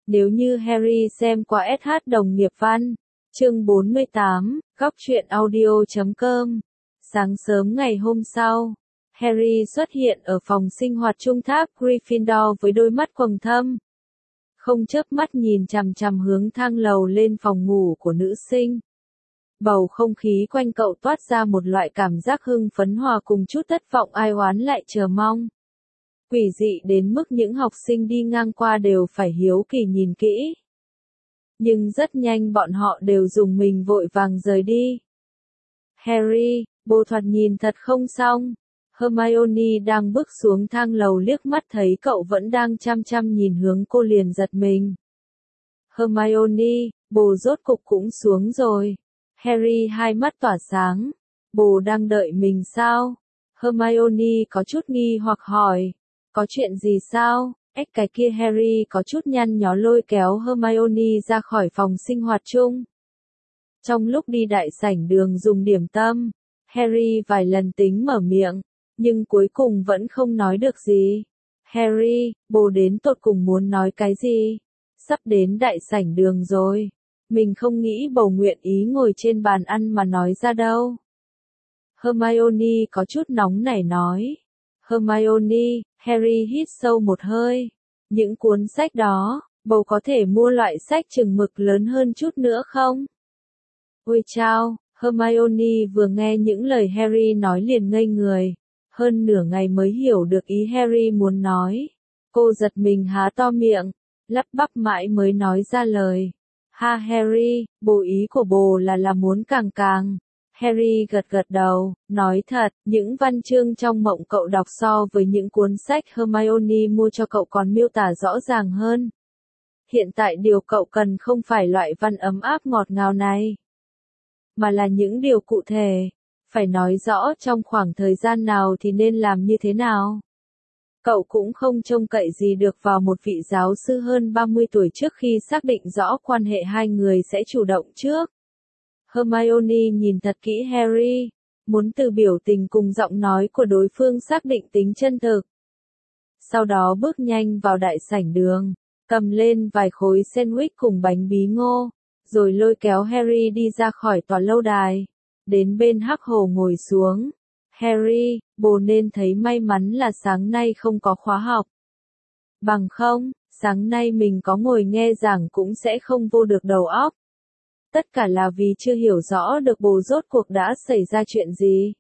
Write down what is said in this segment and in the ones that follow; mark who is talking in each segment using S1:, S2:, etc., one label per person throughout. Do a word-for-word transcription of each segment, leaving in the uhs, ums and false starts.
S1: Nếu như Harry xem qua ét hát đồng nghiệp văn. Chương bốn mươi tám, góc truyện audio chấm com. Sáng sớm ngày hôm sau, Harry xuất hiện ở phòng sinh hoạt trung tháp Gryffindor với đôi mắt quầng thâm. Không chớp mắt nhìn chằm chằm hướng thang lầu lên phòng ngủ của nữ sinh. Bầu không khí quanh cậu toát ra một loại cảm giác hưng phấn hòa cùng chút thất vọng ai oán lại chờ mong. Quỷ dị đến mức những học sinh đi ngang qua đều phải hiếu kỳ nhìn kỹ. Nhưng rất nhanh bọn họ đều dùng mình vội vàng rời đi. Harry, bồ thoạt nhìn thật không xong. Hermione đang bước xuống thang lầu liếc mắt thấy cậu vẫn đang chăm chăm nhìn hướng cô liền giật mình. Hermione, bồ rốt cục cũng xuống rồi. Harry hai mắt tỏa sáng. Bồ đang đợi mình sao? Hermione có chút nghi hoặc hỏi. Có chuyện gì sao? Ếch cái kia Harry có chút nhăn nhó lôi kéo Hermione ra khỏi phòng sinh hoạt chung. Trong lúc đi đại sảnh đường dùng điểm tâm, Harry vài lần tính mở miệng, nhưng cuối cùng vẫn không nói được gì. Harry, bồ đến tột cùng muốn nói cái gì? Sắp đến đại sảnh đường rồi. Mình không nghĩ bầu nguyện ý ngồi trên bàn ăn mà nói ra đâu. Hermione có chút nóng nảy nói. Hermione, Harry hít sâu một hơi. Những cuốn sách đó, bầu có thể mua loại sách chừng mực lớn hơn chút nữa không? Ôi chao, Hermione vừa nghe những lời Harry nói liền ngây người. Hơn nửa ngày mới hiểu được ý Harry muốn nói. Cô giật mình há to miệng, lắp bắp mãi mới nói ra lời. Ha Harry, bồ ý của bồ là là muốn càng càng. Harry gật gật đầu, nói thật, những văn chương trong mộng cậu đọc so với những cuốn sách Hermione mua cho cậu còn miêu tả rõ ràng hơn. Hiện tại điều cậu cần không phải loại văn ấm áp ngọt ngào này, mà là những điều cụ thể, phải nói rõ trong khoảng thời gian nào thì nên làm như thế nào. Cậu cũng không trông cậy gì được vào một vị giáo sư hơn ba mươi tuổi trước khi xác định rõ quan hệ hai người sẽ chủ động trước. Hermione nhìn thật kỹ Harry, muốn từ biểu tình cùng giọng nói của đối phương xác định tính chân thực. Sau đó bước nhanh vào đại sảnh đường, cầm lên vài khối sandwich cùng bánh bí ngô, rồi lôi kéo Harry đi ra khỏi tòa lâu đài, đến bên hắc hồ ngồi xuống. Harry, bồ nên thấy may mắn là sáng nay không có khóa học. Bằng không, sáng nay mình có ngồi nghe giảng cũng sẽ không vô được đầu óc. Tất cả là vì chưa hiểu rõ được bồ rốt cuộc đã xảy ra chuyện gì.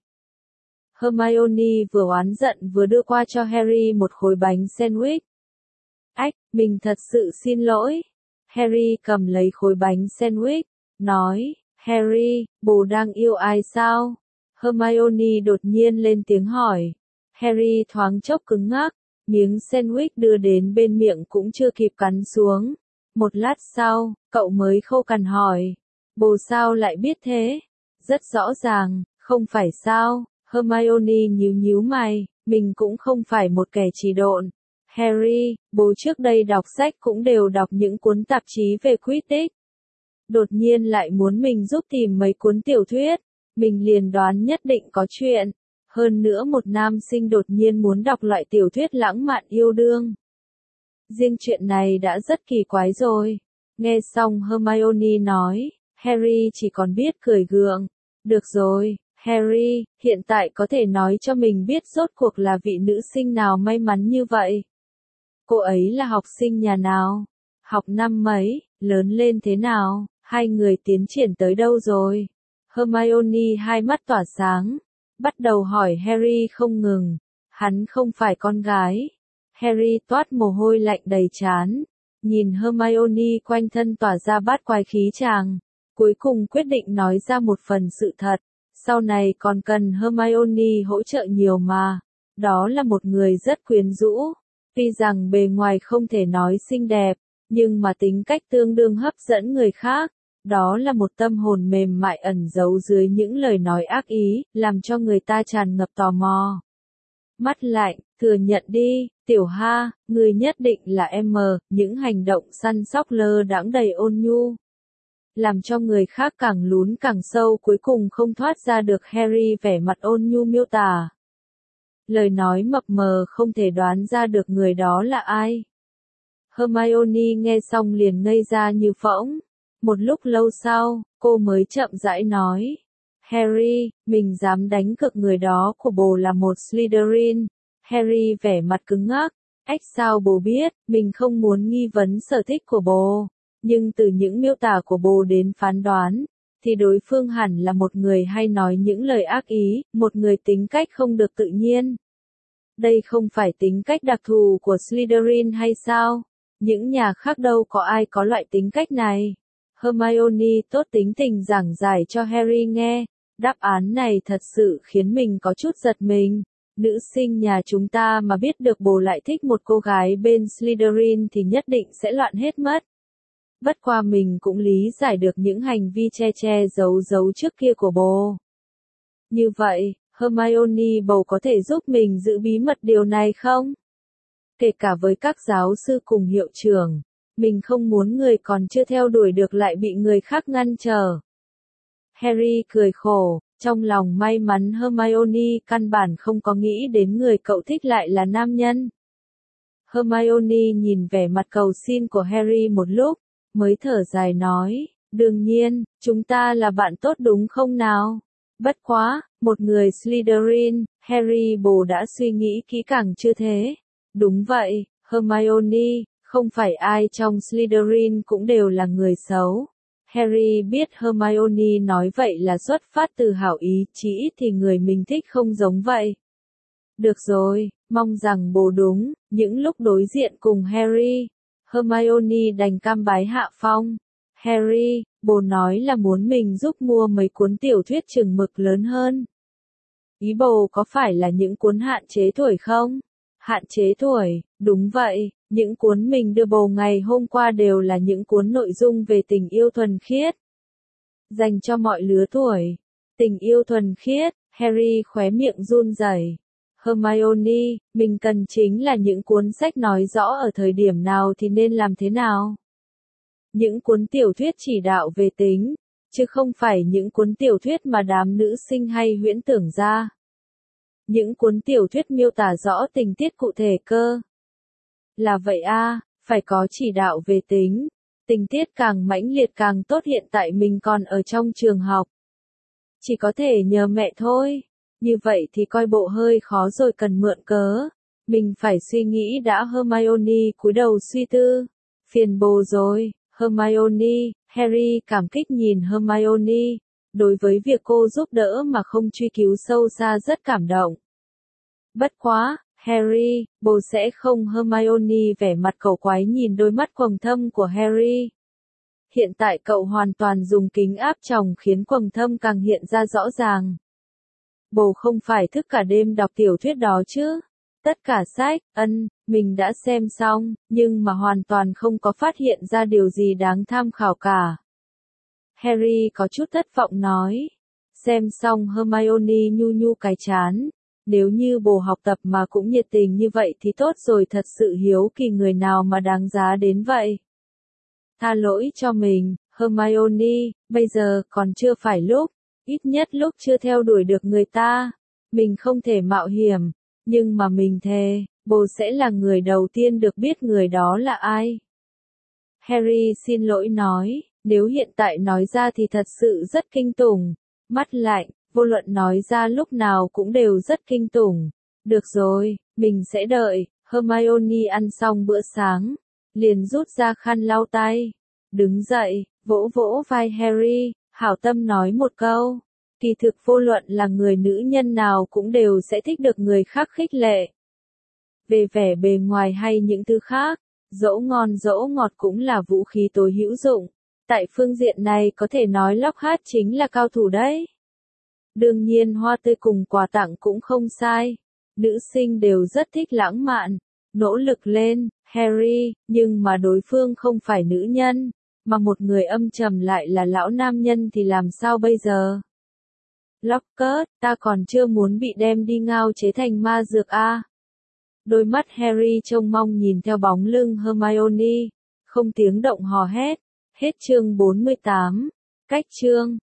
S1: Hermione vừa oán giận vừa đưa qua cho Harry một khối bánh sandwich. Ách, mình thật sự xin lỗi. Harry cầm lấy khối bánh sandwich, nói, Harry, bồ đang yêu ai sao? Hermione đột nhiên lên tiếng hỏi. Harry thoáng chốc cứng ngắc, miếng sandwich đưa đến bên miệng cũng chưa kịp cắn xuống. Một lát sau, cậu mới khô cằn hỏi, bồ sao lại biết thế? Rất rõ ràng, không phải sao? Hermione nhíu nhíu mày, mình cũng không phải một kẻ trì độn. Harry, bố trước đây đọc sách cũng đều đọc những cuốn tạp chí về Quidditch. Đột nhiên lại muốn mình giúp tìm mấy cuốn tiểu thuyết, mình liền đoán nhất định có chuyện. Hơn nữa một nam sinh đột nhiên muốn đọc loại tiểu thuyết lãng mạn yêu đương. Riêng chuyện này đã rất kỳ quái rồi. Nghe xong Hermione nói, Harry chỉ còn biết cười gượng. Được rồi, Harry, hiện tại có thể nói cho mình biết rốt cuộc là vị nữ sinh nào may mắn như vậy. Cô ấy là học sinh nhà nào? Học năm mấy? Lớn lên thế nào? Hai người tiến triển tới đâu rồi? Hermione hai mắt tỏa sáng, bắt đầu hỏi Harry không ngừng. Hắn không phải con gái. Harry toát mồ hôi lạnh đầy trán, nhìn Hermione quanh thân tỏa ra bát quái khí chàng, cuối cùng quyết định nói ra một phần sự thật, sau này còn cần Hermione hỗ trợ nhiều mà, đó là một người rất quyến rũ, tuy rằng bề ngoài không thể nói xinh đẹp, nhưng mà tính cách tương đương hấp dẫn người khác, đó là một tâm hồn mềm mại ẩn giấu dưới những lời nói ác ý, làm cho người ta tràn ngập tò mò. Mắt lạnh, thừa nhận đi, tiểu ha, người nhất định là em mờ, những hành động săn sóc lơ đãng đầy ôn nhu. Làm cho người khác càng lún càng sâu cuối cùng không thoát ra được Harry vẻ mặt ôn nhu miêu tả. Lời nói mập mờ không thể đoán ra được người đó là ai. Hermione nghe xong liền ngây ra như phỗng. Một lúc lâu sau, cô mới chậm rãi nói. Harry, mình dám đánh cược người đó của bồ là một Slytherin. Harry vẻ mặt cứng ngắc. Ách sao bồ biết, mình không muốn nghi vấn sở thích của bồ. Nhưng từ những miêu tả của bồ đến phán đoán, thì đối phương hẳn là một người hay nói những lời ác ý, một người tính cách không được tự nhiên. Đây không phải tính cách đặc thù của Slytherin hay sao? Những nhà khác đâu có ai có loại tính cách này. Hermione tốt tính tình giảng giải cho Harry nghe. Đáp án này thật sự khiến mình có chút giật mình. Nữ sinh nhà chúng ta mà biết được bồ lại thích một cô gái bên Slytherin thì nhất định sẽ loạn hết mất. Bất qua mình cũng lý giải được những hành vi che che giấu giấu trước kia của bồ. Như vậy, Hermione bầu có thể giúp mình giữ bí mật điều này không? Kể cả với các giáo sư cùng hiệu trưởng, mình không muốn người còn chưa theo đuổi được lại bị người khác ngăn trở. Harry cười khổ, trong lòng may mắn Hermione căn bản không có nghĩ đến người cậu thích lại là nam nhân. Hermione nhìn vẻ mặt cầu xin của Harry một lúc, mới thở dài nói, đương nhiên, chúng ta là bạn tốt đúng không nào? Bất quá, một người Slytherin, Harry bồ đã suy nghĩ kỹ càng chưa thế? Đúng vậy, Hermione, không phải ai trong Slytherin cũng đều là người xấu. Harry biết Hermione nói vậy là xuất phát từ hảo ý, chỉ ít thì người mình thích không giống vậy. Được rồi, mong rằng bồ đúng, những lúc đối diện cùng Harry, Hermione đành cam bái hạ phong. Harry, bồ nói là muốn mình giúp mua mấy cuốn tiểu thuyết chừng mực lớn hơn. Ý bồ có phải là những cuốn hạn chế tuổi không? Hạn chế tuổi, đúng vậy, những cuốn mình đưa bồ ngày hôm qua đều là những cuốn nội dung về tình yêu thuần khiết. Dành cho mọi lứa tuổi. Tình yêu thuần khiết, Harry khóe miệng run rẩy. Hermione, mình cần chính là những cuốn sách nói rõ ở thời điểm nào thì nên làm thế nào. Những cuốn tiểu thuyết chỉ đạo về tính, chứ không phải những cuốn tiểu thuyết mà đám nữ sinh hay huyễn tưởng ra. Những cuốn tiểu thuyết miêu tả rõ tình tiết cụ thể cơ. Là vậy a, phải có chỉ đạo về tính. Tình tiết càng mãnh liệt càng tốt, hiện tại mình còn ở trong trường học. Chỉ có thể nhờ mẹ thôi. Như vậy thì coi bộ hơi khó rồi, cần mượn cớ. Mình phải suy nghĩ đã. Hermione cúi đầu suy tư. Phiền bồ rồi, Hermione. Harry cảm kích nhìn Hermione. Đối với việc cô giúp đỡ mà không truy cứu sâu xa rất cảm động. Bất quá, Harry, bồ sẽ không. Hermione vẻ mặt cầu quái nhìn đôi mắt quầng thâm của Harry. Hiện tại cậu hoàn toàn dùng kính áp tròng khiến quầng thâm càng hiện ra rõ ràng. Bồ không phải thức cả đêm đọc tiểu thuyết đó chứ? Tất cả sách, ân, mình đã xem xong, nhưng mà hoàn toàn không có phát hiện ra điều gì đáng tham khảo cả. Harry có chút thất vọng nói. Xem xong Hermione nhu nhu cái chán. Nếu như bồ học tập mà cũng nhiệt tình như vậy thì tốt rồi, thật sự hiếu kỳ người nào mà đáng giá đến vậy. Tha lỗi cho mình, Hermione, bây giờ còn chưa phải lúc, ít nhất lúc chưa theo đuổi được người ta. Mình không thể mạo hiểm, nhưng mà mình thề, bồ sẽ là người đầu tiên được biết người đó là ai. Harry xin lỗi nói, nếu hiện tại nói ra thì thật sự rất kinh tủng. Mắt lạnh, vô luận nói ra lúc nào cũng đều rất kinh tủng. Được rồi, mình sẽ đợi. Hermione ăn xong bữa sáng, liền rút ra khăn lau tay. Đứng dậy, vỗ vỗ vai Harry, hảo tâm nói một câu. Kỳ thực vô luận là người nữ nhân nào cũng đều sẽ thích được người khác khích lệ. Về vẻ bề ngoài hay những thứ khác, dỗ ngon dỗ ngọt cũng là vũ khí tối hữu dụng. Tại phương diện này có thể nói Lockhart chính là cao thủ đấy. Đương nhiên hoa tươi cùng quà tặng cũng không sai. Nữ sinh đều rất thích lãng mạn. Nỗ lực lên, Harry, nhưng mà đối phương không phải nữ nhân, mà một người âm trầm lại là lão nam nhân thì làm sao bây giờ? Lockhart, ta còn chưa muốn bị đem đi ngao chế thành ma dược a. Đôi mắt Harry trông mong nhìn theo bóng lưng Hermione, không tiếng động hò hét. Hết chương bốn mươi tám. Cách chương